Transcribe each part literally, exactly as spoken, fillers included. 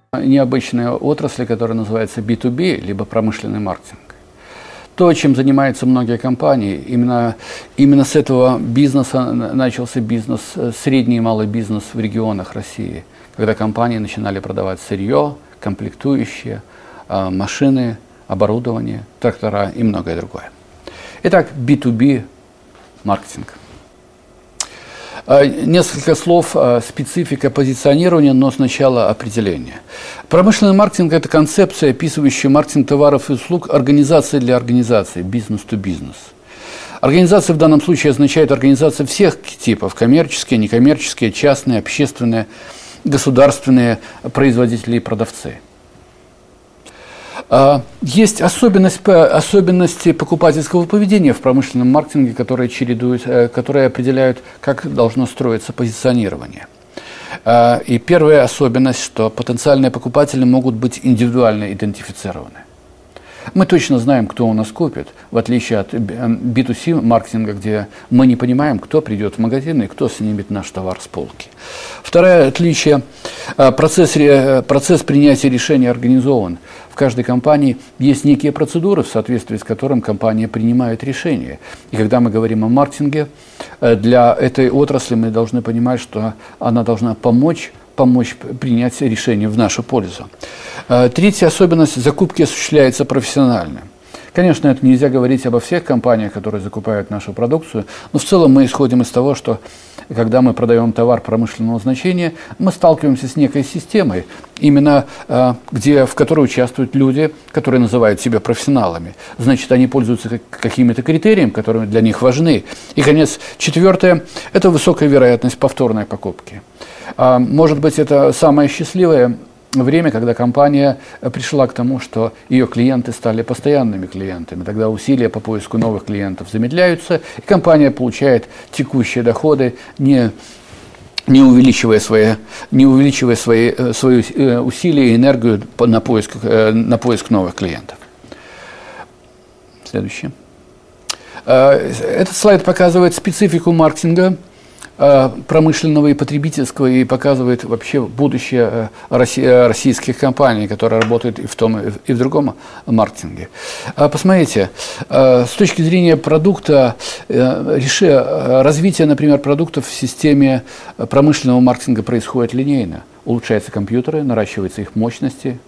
Необычная отрасль, которая называется би ту би, либо промышленный маркетинг. То, чем занимаются многие компании, именно, именно с этого бизнеса начался бизнес, средний и малый бизнес в регионах России, когда компании начинали продавать сырье, комплектующие, машины, оборудование, трактора и многое другое. Итак, би ту би маркетинг. Несколько слов, специфика позиционирования, но сначала определение. Промышленный маркетинг – это концепция, описывающая маркетинг товаров и услуг организации для организации, бизнес-то-бизнес. Организация в данном случае означает организация всех типов – коммерческие, некоммерческие, частные, общественные, государственные, производители и продавцы. Есть особенность, особенности покупательского поведения в промышленном маркетинге, которые, чередуют, которые определяют, как должно строиться позиционирование. И первая особенность, что потенциальные покупатели могут быть индивидуально идентифицированы. Мы точно знаем, кто у нас купит, в отличие от би ту си маркетинга, где мы не понимаем, кто придет в магазин и кто снимет наш товар с полки. Второе отличие – процесс, процесс принятия решения организован. В каждой компании есть некие процедуры, в соответствии с которыми компания принимает решения. И когда мы говорим о маркетинге, для этой отрасли мы должны понимать, что она должна помочь помочь принять решение в нашу пользу. Третья особенность – закупки осуществляется профессионально. Конечно, это нельзя говорить обо всех компаниях, которые закупают нашу продукцию, но в целом мы исходим из того, что когда мы продаем товар промышленного значения, мы сталкиваемся с некой системой, именно где, в которой участвуют люди, которые называют себя профессионалами. Значит, они пользуются какими-то критериями, которые для них важны. И, конец, четвертое – это высокая вероятность повторной покупки. Может быть, это самое счастливое время, когда компания пришла к тому, что ее клиенты стали постоянными клиентами. Тогда усилия по поиску новых клиентов замедляются, и компания получает текущие доходы, не, не увеличивая, свои, не увеличивая свои, свои усилия и энергию на поиск, на поиск новых клиентов. Следующий. Этот слайд показывает специфику маркетинга промышленного и потребительского, и показывает вообще будущее российских компаний, которые работают и в том, и в другом маркетинге. Посмотрите, с точки зрения продукта, развитие, например, продуктов в системе промышленного маркетинга происходит линейно. Улучшаются компьютеры, наращиваются их мощности,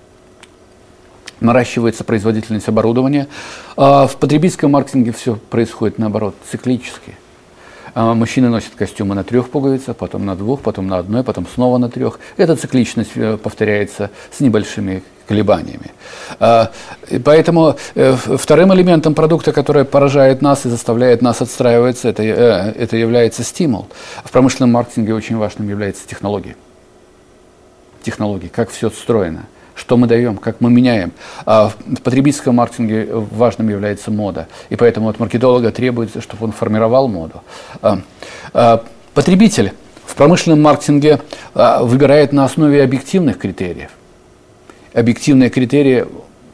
наращивается производительность оборудования. В потребительском маркетинге все происходит наоборот, циклически. Мужчины носят костюмы на трех пуговицах, потом на двух, потом на одной, потом снова на трех. Эта цикличность повторяется с небольшими колебаниями. И поэтому вторым элементом продукта, который поражает нас и заставляет нас отстраиваться, это, это является стимул. В промышленном маркетинге очень важным является технология. Технологии, как все встроено. Что мы даем, как мы меняем. А в потребительском маркетинге важным является мода. И поэтому от маркетолога требуется, чтобы он формировал моду. А, а, потребитель в промышленном маркетинге а, выбирает на основе объективных критериев. Объективные критерии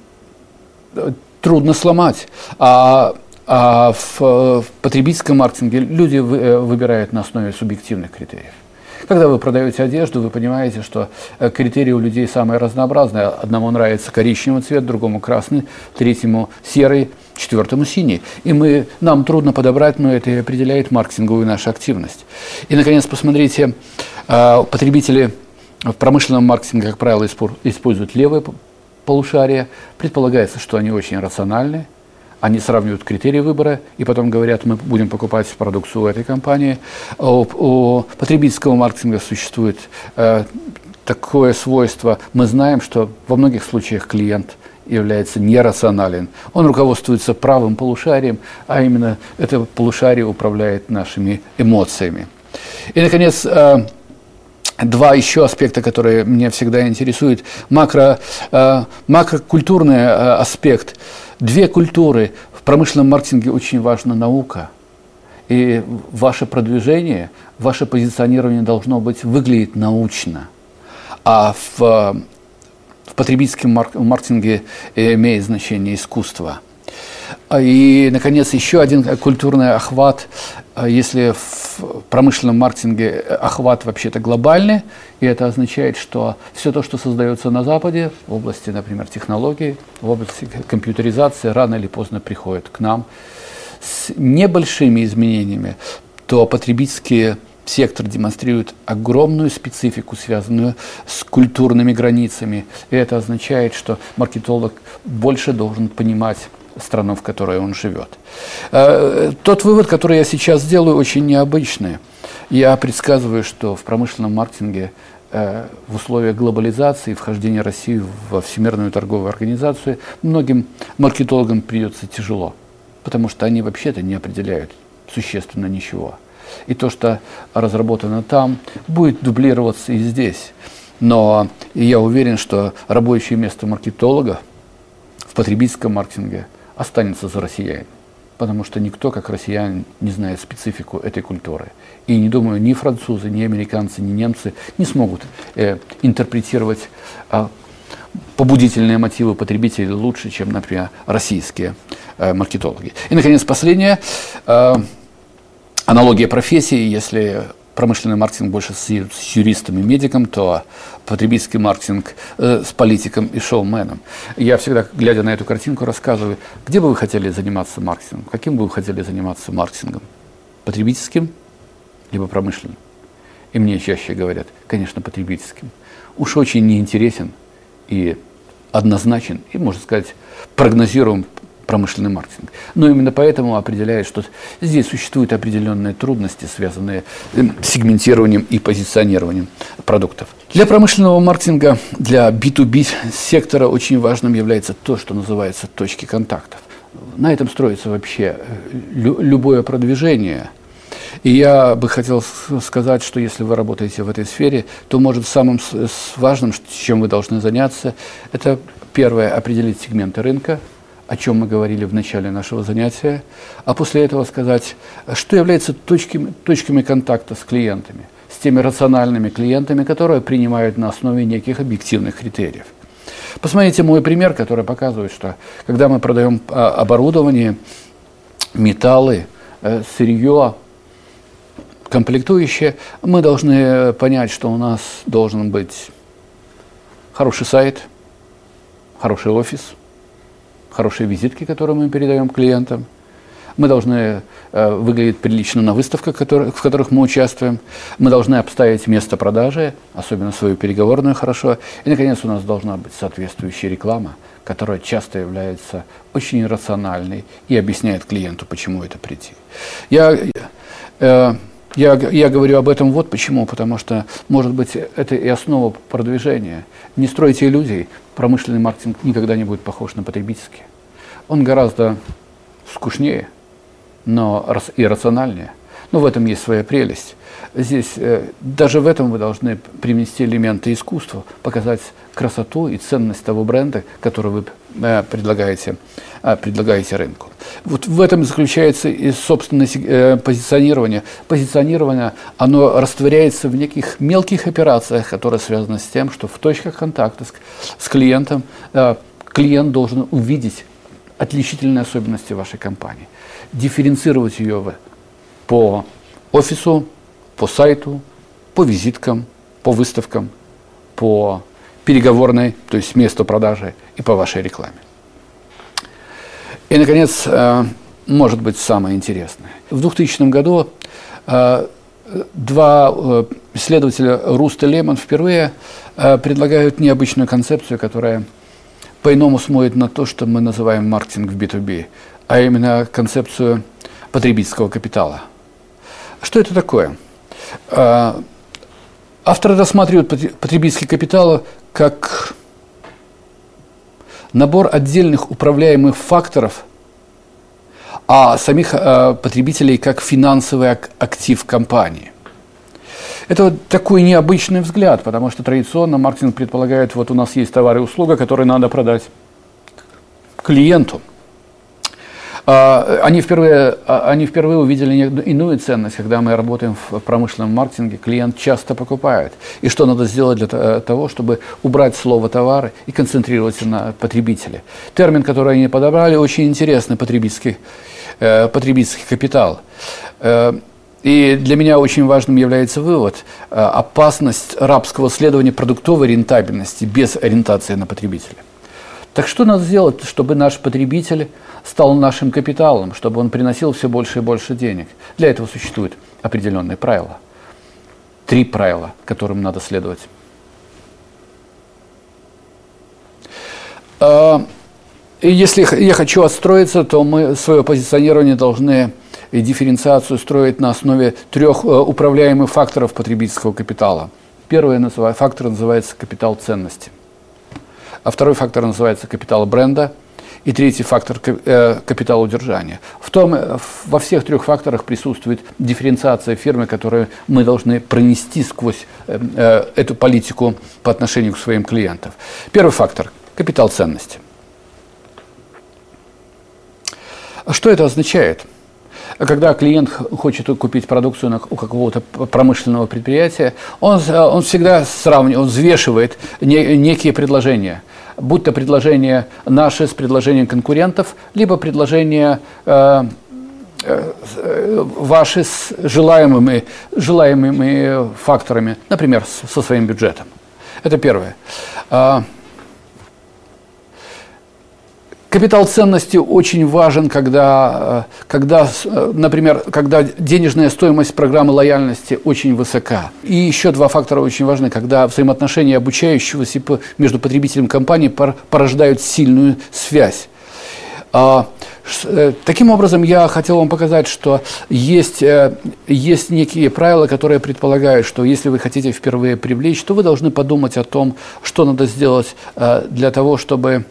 трудно сломать. А, а в, в потребительском маркетинге люди вы, выбирают на основе субъективных критериев. Когда вы продаете одежду, вы понимаете, что критерии у людей самые разнообразные. Одному нравится коричневый цвет, другому красный, третьему серый, четвертому синий. И мы, нам трудно подобрать, но это и определяет маркетинговую нашу активность. И, наконец, посмотрите, потребители в промышленном маркетинге, как правило, используют левое полушарие. Предполагается, что они очень рациональны. Они сравнивают критерии выбора и потом говорят, мы будем покупать продукцию у этой компании. У, у потребительского маркетинга существует э, такое свойство. Мы знаем, что во многих случаях клиент является нерационален. Он руководствуется правым полушарием, а именно это полушарие управляет нашими эмоциями. И, наконец, э, два еще аспекта, которые меня всегда интересуют. Макро, э, макрокультурный э, аспект. Две культуры. В промышленном маркетинге очень важна наука. И ваше продвижение, ваше позиционирование должно быть выглядеть научно. А в, в потребительском маркетинге имеет значение искусство. И, наконец, еще один культурный охват. Если в промышленном маркетинге охват вообще-то глобальный, и это означает, что все то, что создается на Западе, в области, например, технологий, в области компьютеризации, рано или поздно приходит к нам с небольшими изменениями, то потребительские сектор демонстрирует огромную специфику, связанную с культурными границами. И это означает, что маркетолог больше должен понимать страну, в которой он живет. Тот вывод, который я сейчас делаю, очень необычный. Я предсказываю, что в промышленном маркетинге в условиях глобализации, вхождения России во Всемирную торговую организацию, многим маркетологам придется тяжело, потому что они вообще-то не определяют существенно ничего. И то, что разработано там, будет дублироваться и здесь. Но я уверен, что рабочее место маркетолога в потребительском маркетинге останется за россиянами. Потому что никто, как россияне, не знает специфику этой культуры. И не думаю, ни французы, ни американцы, ни немцы не смогут э, интерпретировать э, побудительные мотивы потребителей лучше, чем, например, российские э, маркетологи. И, наконец, последнее. Э, Аналогия профессии: если промышленный маркетинг больше ассоциирует с юристом и медиком, то потребительский маркетинг э, с политиком и шоуменом. Я всегда, глядя на эту картинку, рассказываю, где бы вы хотели заниматься маркетингом, каким бы вы хотели заниматься маркетингом, потребительским либо промышленным. И мне чаще говорят, конечно, потребительским. Уж очень неинтересен и однозначен, и, можно сказать, прогнозируем промышленный маркетинг. Но именно поэтому определяет, что здесь существуют определенные трудности, связанные с сегментированием и позиционированием продуктов. Для промышленного маркетинга, для би ту би сектора очень важным является то, что называется точки контактов. На этом строится вообще лю- любое продвижение. И я бы хотел сказать, что если вы работаете в этой сфере, то, может, самым важным, чем вы должны заняться, это, первое, определить сегменты рынка, о чем мы говорили в начале нашего занятия, а после этого сказать, что является точками, точками контакта с клиентами, с теми рациональными клиентами, которые принимают на основе неких объективных критериев. Посмотрите мой пример, который показывает, что когда мы продаем оборудование, металлы, сырье, комплектующие, мы должны понять, что у нас должен быть хороший сайт, хороший офис, хорошие визитки, которые мы передаем клиентам. Мы должны э, выглядеть прилично на выставках, которые, в которых мы участвуем. Мы должны обставить место продажи, особенно свою переговорную, хорошо. И, наконец, у нас должна быть соответствующая реклама, которая часто является очень рациональной и объясняет клиенту, почему это прийти. Я, э, я, я говорю об этом вот почему, потому что, может быть, это и основа продвижения. Не стройте иллюзий, промышленный маркетинг никогда не будет похож на потребительский. Он гораздо скучнее, но и рациональнее. Но в этом есть своя прелесть. Здесь э, даже в этом вы должны привнести элементы искусства, показать красоту и ценность того бренда, который вы э, предлагаете, э, предлагаете рынку. Вот в этом заключается и собственное э, позиционирование. Позиционирование, оно растворяется в неких мелких операциях, которые связаны с тем, что в точках контакта с, с клиентом э, клиент должен увидеть отличительные особенности вашей компании, дифференцировать ее по офису, по сайту, по визиткам, по выставкам, по переговорной, то есть месту продажи, и по вашей рекламе. И, наконец, может быть, самое интересное. В двухтысячном году два исследователя Руст и Лемон впервые предлагают необычную концепцию, которая по-иному смотрит на то, что мы называем маркетинг в би ту би, а именно концепцию потребительского капитала. Что это такое? Авторы рассматривают потребительский капитал как набор отдельных управляемых факторов, а самих потребителей как финансовый актив компании. Это вот такой необычный взгляд, потому что традиционно маркетинг предполагает, вот у нас есть товар и услуга, которые надо продать клиенту. Они впервые, они впервые увидели иную ценность, когда мы работаем в промышленном маркетинге, клиент часто покупает. И что надо сделать для того, чтобы убрать слово «товары» и концентрироваться на потребителе. Термин, который они подобрали, очень интересный, потребительский, потребительский капитал. И для меня очень важным является вывод – опасность рабского следования продуктовой рентабельности без ориентации на потребителя. Так что надо сделать, чтобы наш потребитель стал нашим капиталом, чтобы он приносил все больше и больше денег? Для этого существуют определенные правила. Три правила, которым надо следовать. И если я хочу отстроиться, то мы свое позиционирование должны и дифференциацию строить на основе трех управляемых факторов потребительского капитала. Первый фактор называется капитал ценности. А второй фактор называется капитал бренда, и третий фактор э, – капитал удержания. В том, во всех трех факторах присутствует дифференциация фирмы, которую мы должны пронести сквозь э, э, эту политику по отношению к своим клиентам. Первый фактор – капитал ценности. Что это означает? Когда клиент хочет купить продукцию у какого-то промышленного предприятия, он, он всегда сравнивает, он взвешивает не, некие предложения, будь то предложения наши с предложением конкурентов, либо предложения э, э, ваши с желаемыми, желаемыми факторами, например, со своим бюджетом. Это первое. Капитал ценности очень важен, когда, когда, например, когда денежная стоимость программы лояльности очень высока. И еще два фактора очень важны, когда взаимоотношения обучающегося между потребителем и компанией порождают сильную связь. Таким образом, я хотел вам показать, что есть, есть некие правила, которые предполагают, что если вы хотите впервые привлечь, то вы должны подумать о том, что надо сделать для того, чтобы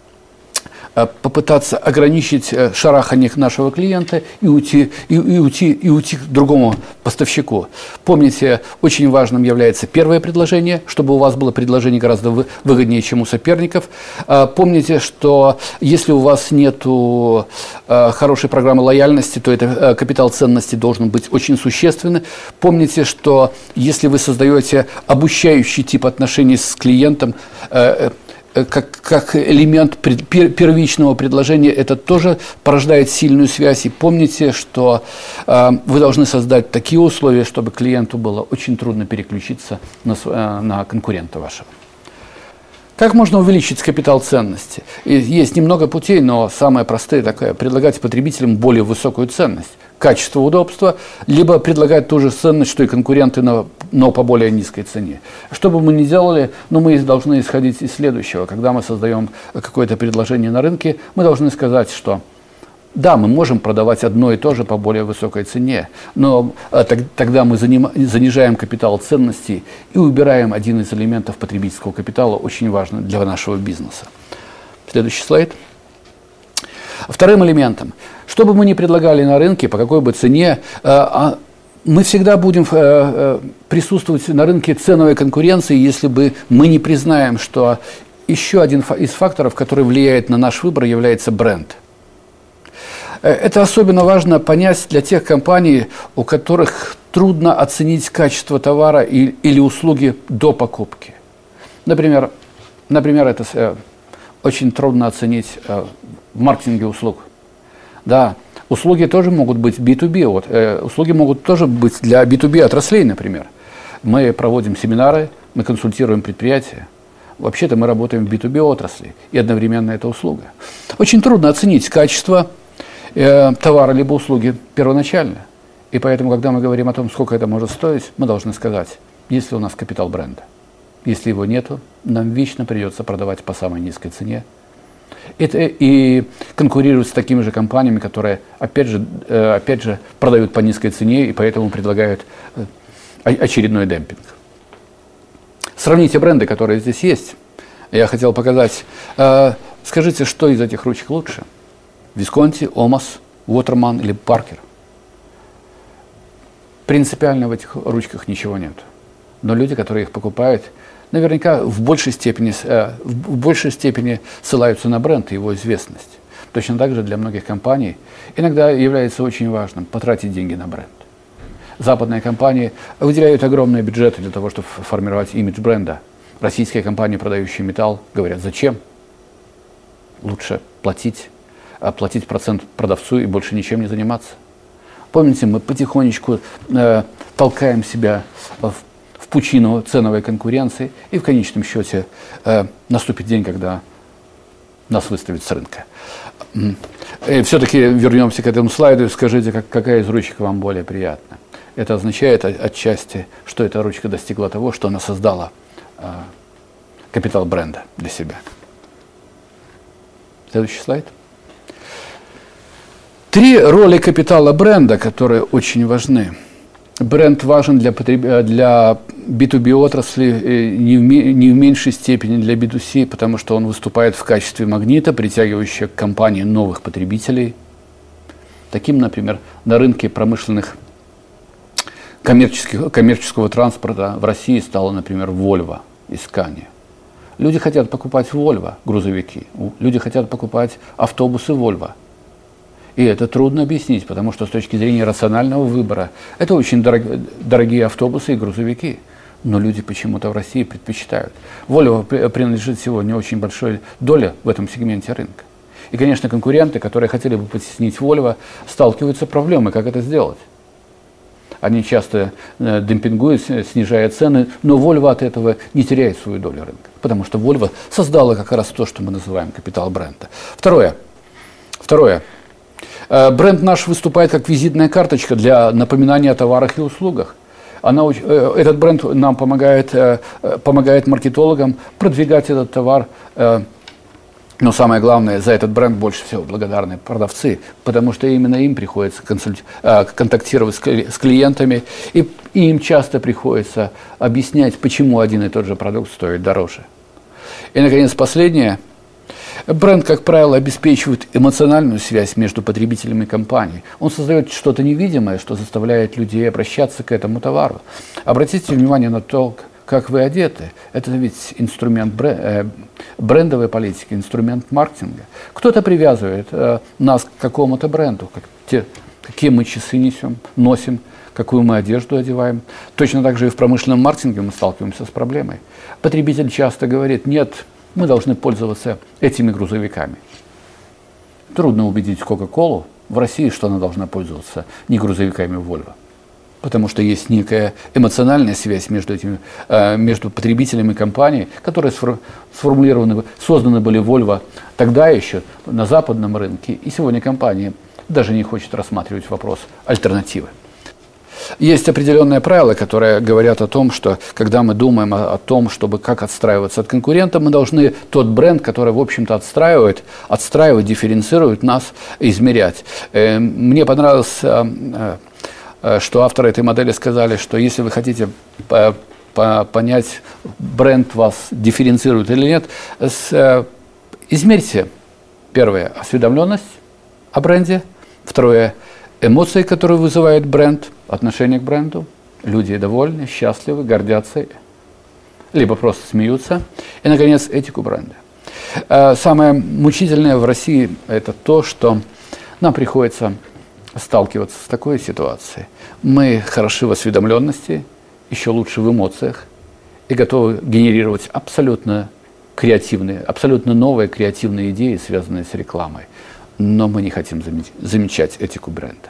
попытаться ограничить шарахание нашего клиента и уйти, и, и, уйти, и уйти к другому поставщику. Помните, очень важным является первое предложение, чтобы у вас было предложение гораздо выгоднее, чем у соперников. Помните, что если у вас нет хорошей программы лояльности, то это капитал ценности должен быть очень существенный. Помните, что если вы создаете обучающий тип отношений с клиентом, Как, как элемент пред, пер, первичного предложения, это тоже порождает сильную связь. И помните, что э, вы должны создать такие условия, чтобы клиенту было очень трудно переключиться на, э, на конкурента вашего. Как можно увеличить капитал ценности? И есть немного путей, но самое простое такое – предлагать потребителям более высокую ценность. Качество, удобство, либо предлагать ту же ценность, что и конкуренты, но, но по более низкой цене. Что бы мы ни делали, но мы должны исходить из следующего. Когда мы создаем какое-то предложение на рынке, мы должны сказать, что да, мы можем продавать одно и то же по более высокой цене, но так, тогда мы заним, занижаем капитал ценностей и убираем один из элементов потребительского капитала, очень важный для нашего бизнеса. Следующий слайд. Вторым элементом, что бы мы ни предлагали на рынке, по какой бы цене, мы всегда будем присутствовать на рынке ценовой конкуренции, если бы мы не признаем, что еще один из факторов, который влияет на наш выбор, является бренд. Это особенно важно понять для тех компаний, у которых трудно оценить качество товара или услуги до покупки. Например, например это очень трудно оценить в маркетинге услуг. Да, услуги тоже могут быть би ту би, вот, э, услуги могут тоже быть для би ту би отраслей, например. Мы проводим семинары, мы консультируем предприятия. Вообще-то мы работаем в би ту би отрасли, и одновременно это услуга. Очень трудно оценить качество э, товара либо услуги первоначально. И поэтому, когда мы говорим о том, сколько это может стоить, мы должны сказать, есть ли у нас капитал бренда. Если его нету, нам вечно придется продавать по самой низкой цене. Это и конкурировать с такими же компаниями, которые, опять же, опять же, продают по низкой цене и поэтому предлагают очередной демпинг. Сравните бренды, которые здесь есть. Я хотел показать. Скажите, что из этих ручек лучше? Висконти, Омас, Waterman или Паркер? Принципиально в этих ручках ничего нет. Но люди, которые их покупают, наверняка в большей степени, в большей степени ссылаются на бренд и его известность. Точно так же для многих компаний иногда является очень важным потратить деньги на бренд. Западные компании выделяют огромные бюджеты для того, чтобы формировать имидж бренда. Российские компании, продающие металл, говорят, зачем? Лучше платить, платить процент продавцу и больше ничем не заниматься. Помните, мы потихонечку э, толкаем себя в, в пучину ценовой конкуренции, и в конечном счете э, наступит день, когда нас выставят с рынка. И все-таки вернемся к этому слайду и скажите, как, какая из ручек вам более приятна. Это означает отчасти, что эта ручка достигла того, что она создала э, капитал бренда для себя. Следующий слайд. Три роли капитала бренда, которые очень важны. Бренд важен для, потреб... для би ту би отрасли, не в, не в меньшей степени для би ту си, потому что он выступает в качестве магнита, притягивающего к компании новых потребителей. Таким, например, на рынке промышленных коммерческих, коммерческого транспорта в России стало, например, Volvo и Scania. Люди хотят покупать Volvo, грузовики, люди хотят покупать автобусы Volvo. И это трудно объяснить, потому что с точки зрения рационального выбора это очень дорог, дорогие автобусы и грузовики. Но люди почему-то в России предпочитают. Volvo принадлежит сегодня очень большой доле в этом сегменте рынка. И, конечно, конкуренты, которые хотели бы потеснить Volvo, сталкиваются с проблемой, как это сделать. Они часто э, демпингуют, снижая цены, но Volvo от этого не теряет свою долю рынка. Потому что Volvo создала как раз то, что мы называем капитал бренда. Второе. Второе. Бренд наш выступает как визитная карточка для напоминания о товарах и услугах. Она, этот бренд нам помогает, помогает маркетологам продвигать этот товар. Но самое главное, за этот бренд больше всего благодарны продавцы, потому что именно им приходится консульт... контактировать с клиентами, и им часто приходится объяснять, почему один и тот же продукт стоит дороже. И, наконец, последнее. Бренд, как правило, обеспечивает эмоциональную связь между потребителем и компанией. Он создает что-то невидимое, что заставляет людей обращаться к этому товару. Обратите внимание на то, как вы одеты. Это ведь инструмент брендовой политики, инструмент маркетинга. Кто-то привязывает нас к какому-то бренду, как те, какие мы часы несем, носим, какую мы одежду одеваем. Точно так же и в промышленном маркетинге мы сталкиваемся с проблемой. Потребитель часто говорит: нет, мы должны пользоваться этими грузовиками. Трудно убедить Кока-Колу в России, что она должна пользоваться не грузовиками Volvo. Потому что есть некая эмоциональная связь между, этими, э, между потребителем и компанией, которые сформулированы, созданы были Volvo тогда еще на западном рынке. И сегодня компания даже не хочет рассматривать вопрос альтернативы. Есть определенные правила, которые говорят о том, что когда мы думаем о, о том, чтобы как отстраиваться от конкурента, мы должны тот бренд, который, в общем-то, отстраивает, отстраивает, дифференцирует нас, измерять. Э, мне понравилось, э, э, что авторы этой модели сказали, что если вы хотите по, по, понять, бренд вас дифференцирует или нет, с, э, измерьте, первое, осведомленность о бренде, второе, эмоции, которые вызывает бренд, отношение к бренду. Люди довольны, счастливы, гордятся, либо просто смеются. И, наконец, этику бренда. Самое мучительное в России – это то, что нам приходится сталкиваться с такой ситуацией. Мы хороши в осведомленности, еще лучше в эмоциях, и готовы генерировать абсолютно креативные, абсолютно новые креативные идеи, связанные с рекламой. Но мы не хотим замечать этику бренда.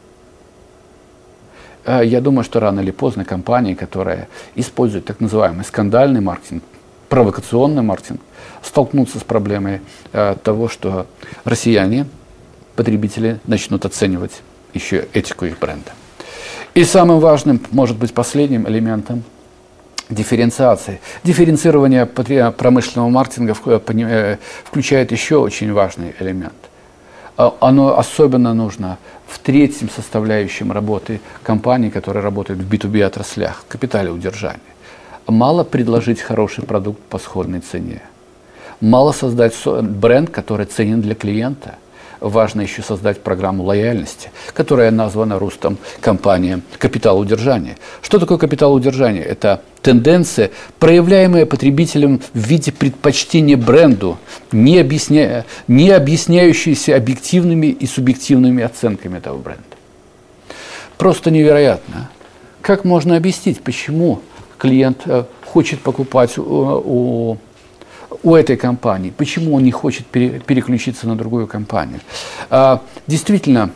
Я думаю, что рано или поздно компании, которые используют так называемый скандальный маркетинг, провокационный маркетинг, столкнутся с проблемой того, что россияне, потребители, начнут оценивать еще этику их бренда. И самым важным, может быть, последним элементом дифференциации. Дифференцирование промышленного маркетинга включает еще очень важный элемент. Оно особенно нужно в третьем составляющем работы компаний, которые работают в би ту би отраслях, капитале удержания. Мало предложить хороший продукт по сходной цене. Мало создать бренд, который ценен для клиента. важно еще создать программу лояльности, которая названа рустом компания «Капиталоудержание». Что такое капиталоудержание? Это тенденция, проявляемая потребителем в виде предпочтения бренду, не, объясня... не объясняющейся объективными и субъективными оценками этого бренда. Просто невероятно. Как можно объяснить, почему клиент хочет покупать у, у, у этой компании, почему он не хочет пере, переключиться на другую компанию? А, действительно,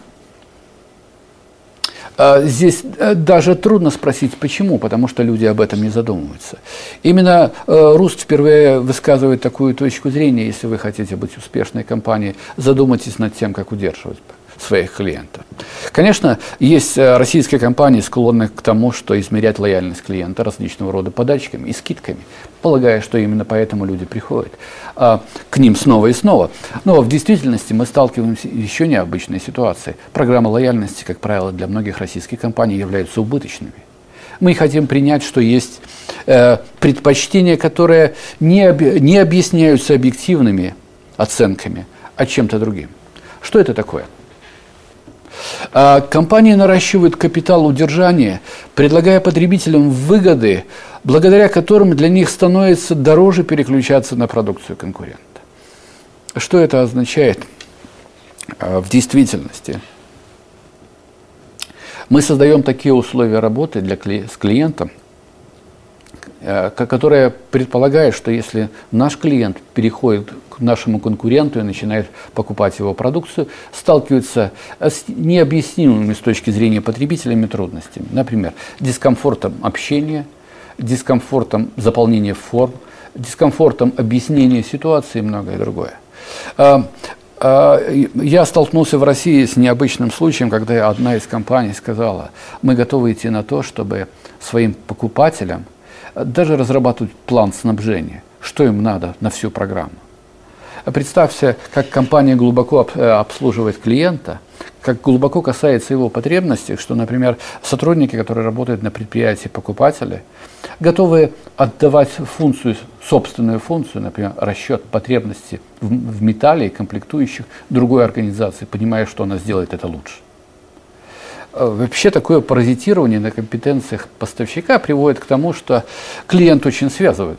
а, здесь даже трудно спросить, почему, потому что люди об этом не задумываются. Именно а, Руст впервые высказывает такую точку зрения: если вы хотите быть успешной компанией, задумайтесь над тем, как удерживать своих клиентов. Конечно, есть российские компании, склонные к тому, что измерять лояльность клиента различного рода подачками и скидками, полагая, что именно поэтому люди приходят а, к ним снова и снова. Но в действительности мы сталкиваемся с еще необычной ситуацией. Программы лояльности, как правило, для многих российских компаний являются убыточными. Мы хотим принять, что есть э, предпочтения, которые не, об, не объясняются объективными оценками, а чем-то другим. Что это такое? Компании наращивают капитал удержания, предлагая потребителям выгоды, благодаря которым для них становится дороже переключаться на продукцию конкурента. Что это означает в действительности? Мы создаем такие условия работы для, с клиентом, которая предполагает, что если наш клиент переходит к нашему конкуренту и начинает покупать его продукцию, сталкивается с необъяснимыми с точки зрения потребителями трудностями. Например, дискомфортом общения, дискомфортом заполнения форм, дискомфортом объяснения ситуации и многое другое. Я столкнулся в России с необычным случаем, когда одна из компаний сказала: мы готовы идти на то, чтобы своим покупателям даже разрабатывать план снабжения, что им надо на всю программу. Представьте, как компания глубоко обслуживает клиента, как глубоко касается его потребностей, что, например, сотрудники, которые работают на предприятии покупателя, готовы отдавать функцию, собственную функцию, например, расчет потребностей в, в металле и комплектующих другой организации, понимая, что она сделает это лучше. Вообще такое паразитирование на компетенциях поставщика приводит к тому, что клиент очень связывает.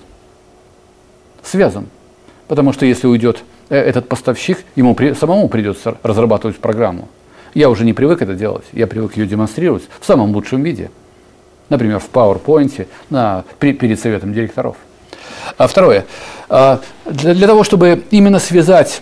Связан. Потому что если уйдет этот поставщик, ему при, самому придется разрабатывать программу. Я уже не привык это делать, я привык ее демонстрировать в самом лучшем виде. Например, в PowerPoint, на, при, перед советом директоров. А второе. Для, для того, чтобы именно связать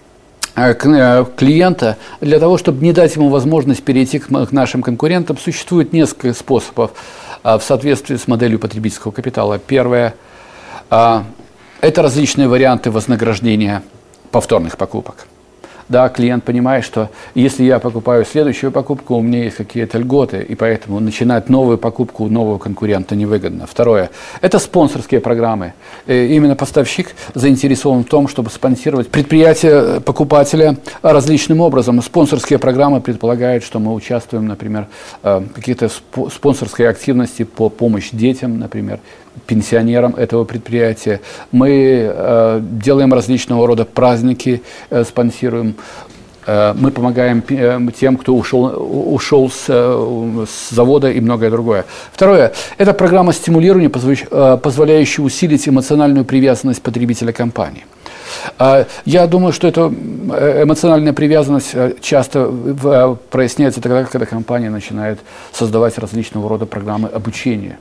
клиента, для того, чтобы не дать ему возможность перейти к нашим конкурентам, существует несколько способов в соответствии с моделью потребительского капитала. Первое – это различные варианты вознаграждения повторных покупок. Да, клиент понимает, что если я покупаю следующую покупку, у меня есть какие-то льготы, и поэтому начинать новую покупку у нового конкурента невыгодно. Второе – это спонсорские программы. И именно поставщик заинтересован в том, чтобы спонсировать предприятие покупателя различным образом. Спонсорские программы предполагают, что мы участвуем, например, в каких-то спонсорской активности по помощи детям, например, пенсионерам этого предприятия. Мы э, делаем различного рода праздники, э, спонсируем. Э, мы помогаем э, тем, кто ушел, ушел с, э, с завода и многое другое. Второе – это программа стимулирования, э, позволяющая усилить эмоциональную привязанность потребителя компании. Э, я думаю, что эта эмоциональная привязанность часто в, проясняется тогда, когда компания начинает создавать различного рода программы обучения,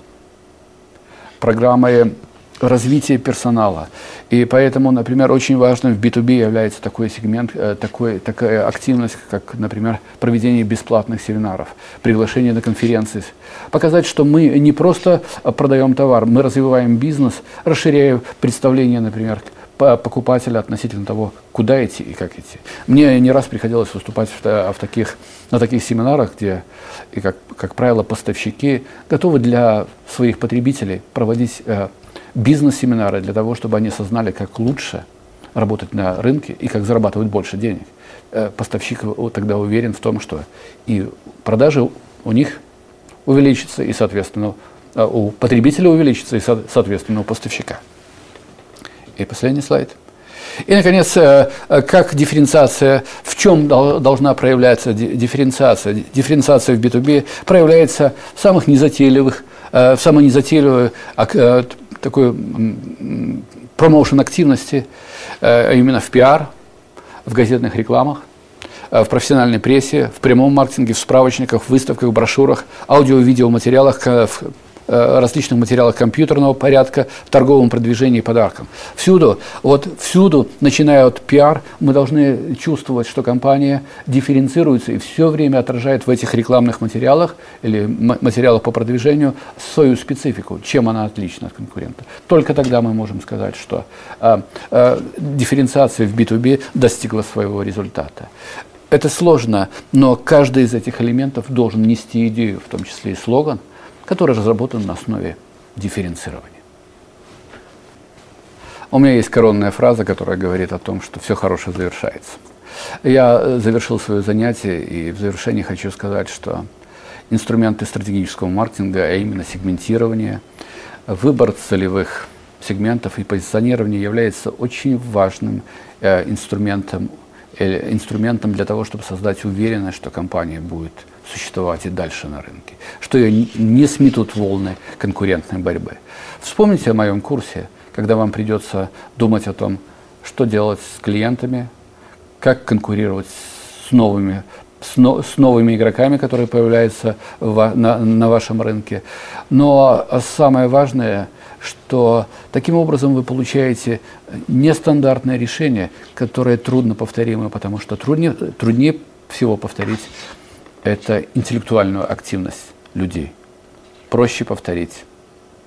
программы развития персонала. И поэтому, например, очень важным в би ту би является такой сегмент, такой, такая активность, как, например, проведение бесплатных семинаров, приглашение на конференции. Показать, что мы не просто продаем товар, мы развиваем бизнес, расширяя представление, например, покупателя относительно того, куда идти и как идти. Мне не раз приходилось выступать в, в таких, на таких семинарах, где, и как, как правило, поставщики готовы для своих потребителей проводить э, бизнес-семинары для того, чтобы они осознали, как лучше работать на рынке и как зарабатывать больше денег. Э, поставщик тогда уверен в том, что и продажи у них увеличатся, и, соответственно, у потребителя увеличатся, и, соответственно, у поставщика. И последний слайд. И, наконец, как дифференциация, в чем должна проявляться дифференциация? Дифференциация в би ту би проявляется в самых незатейливых, в самой незатейливой такой промоушен активности, именно в пиар, в газетных рекламах, в профессиональной прессе, в прямом маркетинге, в справочниках, в выставках, в брошюрах, аудио-видеоматериалах, в различных материалах компьютерного порядка, в торговом продвижении и подаркам. Всюду, вот всюду, начиная от пиар, мы должны чувствовать, что компания дифференцируется и все время отражает в этих рекламных материалах или материалах по продвижению свою специфику, чем она отлична от конкурента. Только тогда мы можем сказать, что э, э, дифференциация в би ту би достигла своего результата. Это сложно, но каждый из этих элементов должен нести идею, в том числе и слоган, который разработан на основе дифференцирования. У меня есть коронная фраза, которая говорит о том, что все хорошее завершается. Я завершил свое занятие, и в завершении хочу сказать, что инструменты стратегического маркетинга, а именно сегментирование, выбор целевых сегментов и позиционирование является очень важным э, инструментом, э, инструментом для того, чтобы создать уверенность, что компания будет существовать и дальше на рынке, что ее не сметут волны конкурентной борьбы. Вспомните о моем курсе, когда вам придется думать о том, что делать с клиентами, как конкурировать с новыми, с, но, с новыми игроками, которые появляются в, на, на вашем рынке. Но самое важное, что таким образом вы получаете нестандартное решение, которое трудно повторимо, потому что труднее, труднее всего повторить это интеллектуальную активность людей. Проще повторить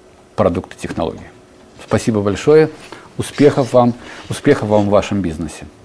продукты технологий. Спасибо большое. Успехов вам, успехов вам в вашем бизнесе.